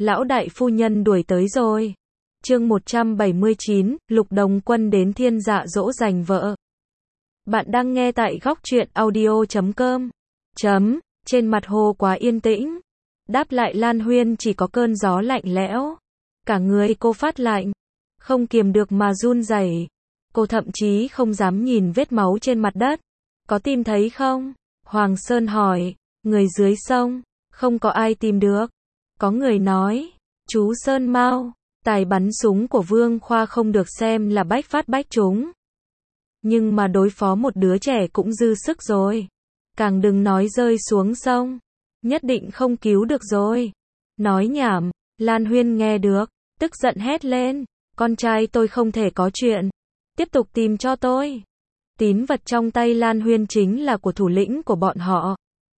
Lão đại phu nhân đuổi tới rồi. Chương 179, Lục Đồng Quân đến Thiên Dạ dỗ giành vợ. Bạn đang nghe tại góc truyện audio.com. Trên mặt hồ quá yên tĩnh. Đáp lại Lan Huyên chỉ có cơn gió lạnh lẽo. Cả người cô phát lạnh, không kiềm được mà run rẩy. Cô thậm chí không dám nhìn vết máu trên mặt đất. Có tìm thấy không? Hoàng Sơn hỏi. Người dưới sông, không có ai tìm được. Có người nói, chú Sơn Mao, tài bắn súng của Vương Khoa không được xem là bách phát bách trúng. Nhưng mà đối phó một đứa trẻ cũng dư sức rồi. Càng đừng nói rơi xuống sông. Nhất định không cứu được rồi. Nói nhảm, Lan Huyên nghe được, tức giận hét lên. Con trai tôi không thể có chuyện. Tiếp tục tìm cho tôi. Tín vật trong tay Lan Huyên chính là của thủ lĩnh của bọn họ.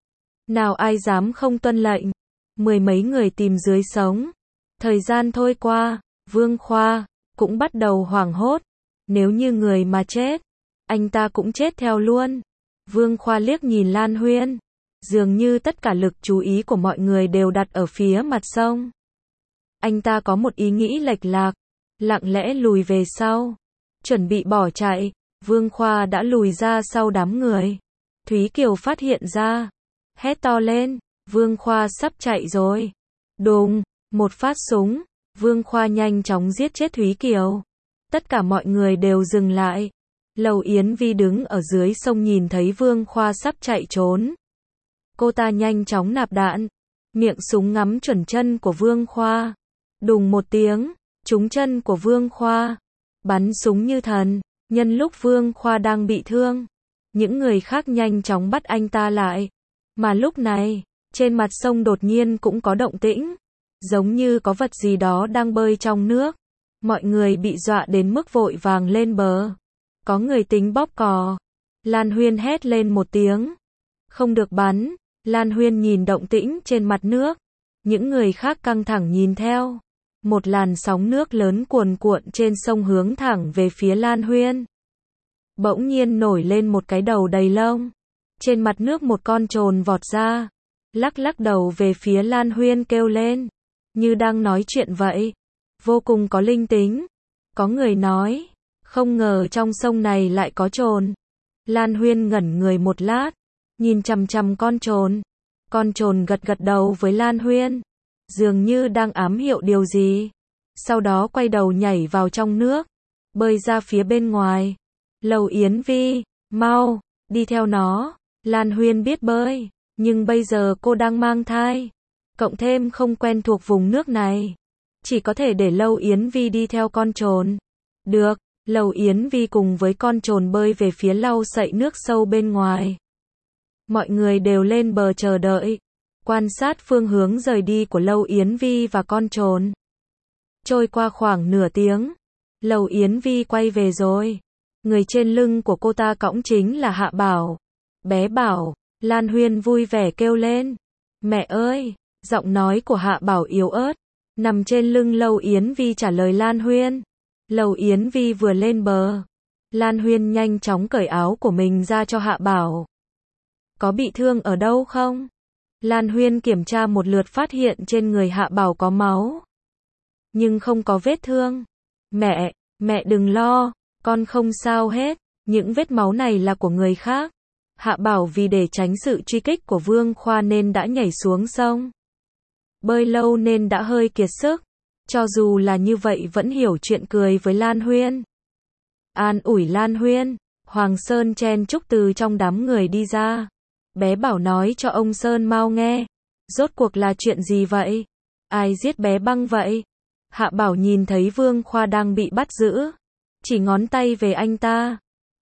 Nào ai dám không tuân lệnh. Mười mấy người tìm dưới sống. Thời gian trôi qua, Vương Khoa cũng bắt đầu hoảng hốt. Nếu như người mà chết, anh ta cũng chết theo luôn. Vương Khoa liếc nhìn Lan Huyên. Dường như tất cả lực chú ý của mọi người đều đặt ở phía mặt sông. Anh ta có một ý nghĩ lệch lạc, lặng lẽ lùi về sau, chuẩn bị bỏ chạy. Vương Khoa đã lùi ra sau đám người. Thúy Kiều phát hiện ra, hét to lên, Vương Khoa sắp chạy rồi. Đùng, một phát súng, Vương Khoa nhanh chóng giết chết Thúy Kiều. Tất cả mọi người đều dừng lại. Lầu Yến Vi đứng ở dưới sông nhìn thấy Vương Khoa sắp chạy trốn. Cô ta nhanh chóng nạp đạn, miệng súng ngắm chuẩn chân của Vương Khoa. Đùng một tiếng, trúng chân của Vương Khoa. Bắn súng như thần, nhân lúc Vương Khoa đang bị thương. Những người khác nhanh chóng bắt anh ta lại. Mà lúc này, trên mặt sông đột nhiên cũng có động tĩnh. Giống như có vật gì đó đang bơi trong nước. Mọi người bị dọa đến mức vội vàng lên bờ. Có người tính bóp cò. Lan Huyên hét lên một tiếng. Không được bắn. Lan Huyên nhìn động tĩnh trên mặt nước. Những người khác căng thẳng nhìn theo. Một làn sóng nước lớn cuồn cuộn trên sông hướng thẳng về phía Lan Huyên. Bỗng nhiên nổi lên một cái đầu đầy lông. Trên mặt nước một con trồn vọt ra. Lắc lắc đầu về phía Lan Huyên kêu lên. Như đang nói chuyện vậy. Vô cùng có linh tính. Có người nói, không ngờ trong sông này lại có trồn. Lan Huyên ngẩn người một lát, nhìn chằm chằm con trồn. Con trồn gật gật đầu với Lan Huyên, dường như đang ám hiệu điều gì. Sau đó quay đầu nhảy vào trong nước, bơi ra phía bên ngoài. Lầu Yến Vi, mau, đi theo nó. Lan Huyên biết bơi, nhưng bây giờ cô đang mang thai. Cộng thêm không quen thuộc vùng nước này. Chỉ có thể để Lầu Yến Vi đi theo con trồn. Được, Lầu Yến Vi cùng với con trồn bơi về phía lau sậy nước sâu bên ngoài. Mọi người đều lên bờ chờ đợi, quan sát phương hướng rời đi của Lầu Yến Vi và con trồn. Trôi qua khoảng nửa tiếng, Lầu Yến Vi quay về rồi. Người trên lưng của cô ta cõng chính là Hạ Bảo. Bé Bảo, Lan Huyên vui vẻ kêu lên. Mẹ ơi, giọng nói của Hạ Bảo yếu ớt, nằm trên lưng Lầu Yến Vi trả lời Lan Huyên. Lầu Yến Vi vừa lên bờ, Lan Huyên nhanh chóng cởi áo của mình ra cho Hạ Bảo. Có bị thương ở đâu không? Lan Huyên kiểm tra một lượt phát hiện trên người Hạ Bảo có máu. Nhưng không có vết thương. Mẹ đừng lo, con không sao hết. Những vết máu này là của người khác. Hạ Bảo vì để tránh sự truy kích của Vương Khoa nên đã nhảy xuống sông. Bơi lâu nên đã hơi kiệt sức. Cho dù là như vậy vẫn hiểu chuyện cười với Lan Huyên. An ủi Lan Huyên, Hoàng Sơn chen chúc từ trong đám người đi ra. Bé Bảo nói cho ông Sơn Mao nghe. Rốt cuộc là chuyện gì vậy? Ai giết bé Băng vậy? Hạ Bảo nhìn thấy Vương Khoa đang bị bắt giữ. Chỉ ngón tay về anh ta.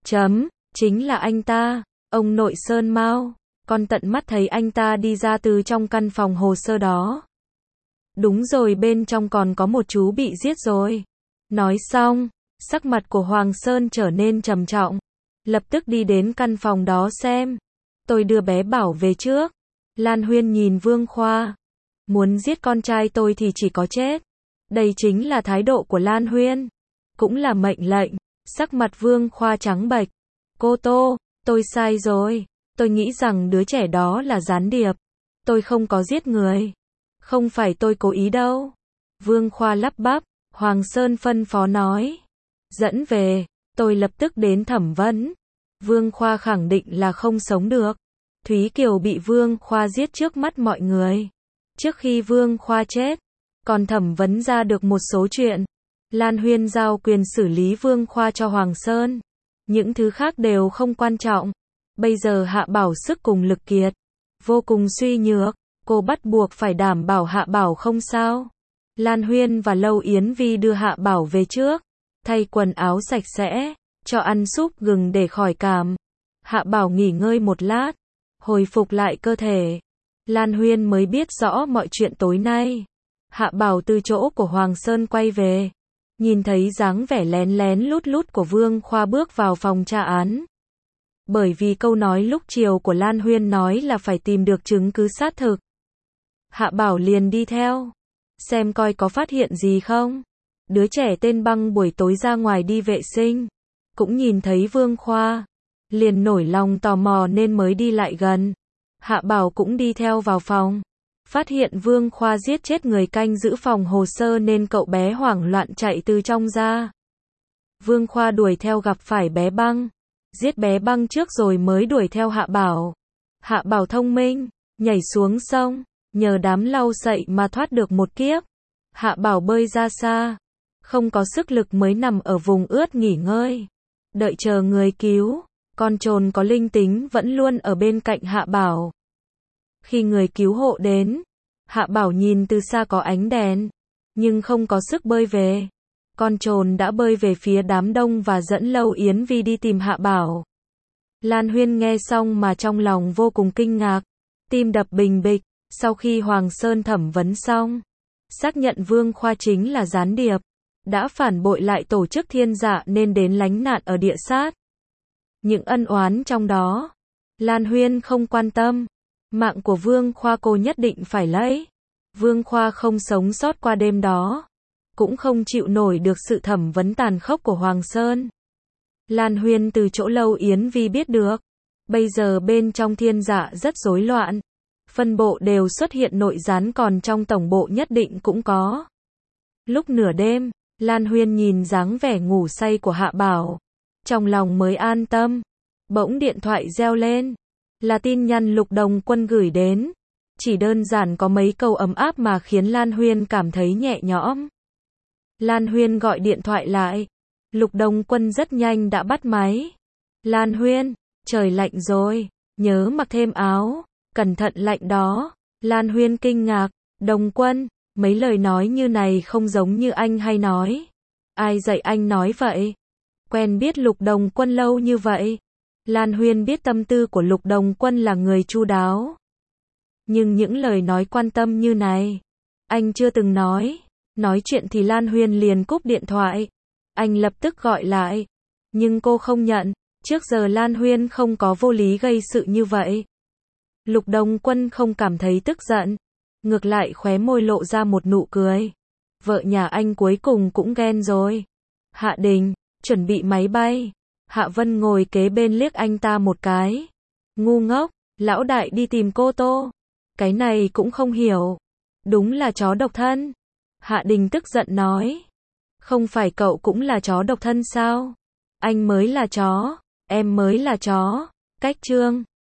Chính là anh ta, ông nội Sơn Mao. Con tận mắt thấy anh ta đi ra từ trong căn phòng hồ sơ đó. Đúng rồi, bên trong còn có một chú bị giết rồi. Nói xong, sắc mặt của Hoàng Sơn trở nên trầm trọng. Lập tức đi đến căn phòng đó xem. Tôi đưa bé Bảo về trước. Lan Huyên nhìn Vương Khoa. Muốn giết con trai tôi thì chỉ có chết. Đây chính là thái độ của Lan Huyên. Cũng là mệnh lệnh. Sắc mặt Vương Khoa trắng bệch. Cô Tô, tôi sai rồi. Tôi nghĩ rằng đứa trẻ đó là gián điệp. Tôi không có giết người. Không phải tôi cố ý đâu. Vương Khoa lắp bắp, Hoàng Sơn phân phó nói. Dẫn về, tôi lập tức đến thẩm vấn. Vương Khoa khẳng định là không sống được. Thúy Kiều bị Vương Khoa giết trước mắt mọi người. Trước khi Vương Khoa chết, còn thẩm vấn ra được một số chuyện. Lan Huyên giao quyền xử lý Vương Khoa cho Hoàng Sơn. Những thứ khác đều không quan trọng. Bây giờ Hạ Bảo sức cùng lực kiệt, vô cùng suy nhược. Cô bắt buộc phải đảm bảo Hạ Bảo không sao. Lan Huyên và Lâu Yến Vi đưa Hạ Bảo về trước, thay quần áo sạch sẽ, cho ăn súp gừng để khỏi cảm. Hạ Bảo nghỉ ngơi một lát, hồi phục lại cơ thể. Lan Huyên mới biết rõ mọi chuyện tối nay. Hạ Bảo từ chỗ của Hoàng Sơn quay về, nhìn thấy dáng vẻ lén lén lút lút của Vương Khoa bước vào phòng tra án. Bởi vì câu nói lúc chiều của Lan Huyên nói là phải tìm được chứng cứ xác thực. Hạ Bảo liền đi theo, xem coi có phát hiện gì không. Đứa trẻ tên Băng buổi tối ra ngoài đi vệ sinh, cũng nhìn thấy Vương Khoa, liền nổi lòng tò mò nên mới đi lại gần. Hạ Bảo cũng đi theo vào phòng, phát hiện Vương Khoa giết chết người canh giữ phòng hồ sơ nên cậu bé hoảng loạn chạy từ trong ra. Vương Khoa đuổi theo gặp phải bé Băng, giết bé Băng trước rồi mới đuổi theo Hạ Bảo. Hạ Bảo thông minh, nhảy xuống sông, nhờ đám lau sậy mà thoát được một kiếp. Hạ Bảo bơi ra xa, không có sức lực mới nằm ở vùng ướt nghỉ ngơi, đợi chờ người cứu. Con trồn có linh tính vẫn luôn ở bên cạnh Hạ Bảo. Khi người cứu hộ đến, Hạ Bảo nhìn từ xa có ánh đèn, nhưng không có sức bơi về. Con trồn đã bơi về phía đám đông và dẫn Lâu Yến Vi đi tìm Hạ Bảo. Lan Huyên nghe xong mà trong lòng vô cùng kinh ngạc, tim đập bình bịch. Sau khi Hoàng Sơn thẩm vấn xong, xác nhận Vương Khoa chính là gián điệp, đã phản bội lại tổ chức Thiên Dạ nên đến lánh nạn ở địa sát. Những ân oán trong đó, Lan Huyên không quan tâm. Mạng của Vương Khoa cô nhất định phải lấy. Vương Khoa không sống sót qua đêm đó, cũng không chịu nổi được sự thẩm vấn tàn khốc của Hoàng Sơn. Lan Huyên từ chỗ Lâu Yến Vi biết được, bây giờ bên trong Thiên Dạ rất rối loạn. Phân bộ đều xuất hiện nội gián, còn trong tổng bộ nhất định cũng có. Lúc nửa đêm, Lan Huyên nhìn dáng vẻ ngủ say của Hạ Bảo, trong lòng mới an tâm. Bỗng điện thoại reo lên, là tin nhắn Lục Đồng Quân gửi đến. Chỉ đơn giản có mấy câu ấm áp mà khiến Lan Huyên cảm thấy nhẹ nhõm. Lan Huyên gọi điện thoại lại, Lục Đồng Quân rất nhanh đã bắt máy. Lan Huyên, trời lạnh rồi, nhớ mặc thêm áo, cẩn thận lạnh đó. Lan Huyên kinh ngạc, Đồng Quân, mấy lời nói như này không giống như anh hay nói. Ai dạy anh nói vậy? Quen biết Lục Đồng Quân lâu như vậy. Lan Huyên biết tâm tư của Lục Đồng Quân là người chu đáo. Nhưng những lời nói quan tâm như này, anh chưa từng nói. Nói chuyện thì Lan Huyên liền cúp điện thoại. Anh lập tức gọi lại, nhưng cô không nhận. Trước giờ Lan Huyên không có vô lý gây sự như vậy. Lục Đồng Quân không cảm thấy tức giận, ngược lại khóe môi lộ ra một nụ cười. Vợ nhà anh cuối cùng cũng ghen rồi. Hạ Đình, chuẩn bị máy bay. Hạ Vân ngồi kế bên liếc anh ta một cái. Ngu ngốc, lão đại đi tìm cô Tô. Cái này cũng không hiểu. Đúng là chó độc thân. Hạ Đình tức giận nói. Không phải cậu cũng là chó độc thân sao? Anh mới là chó, em mới là chó. Cách chương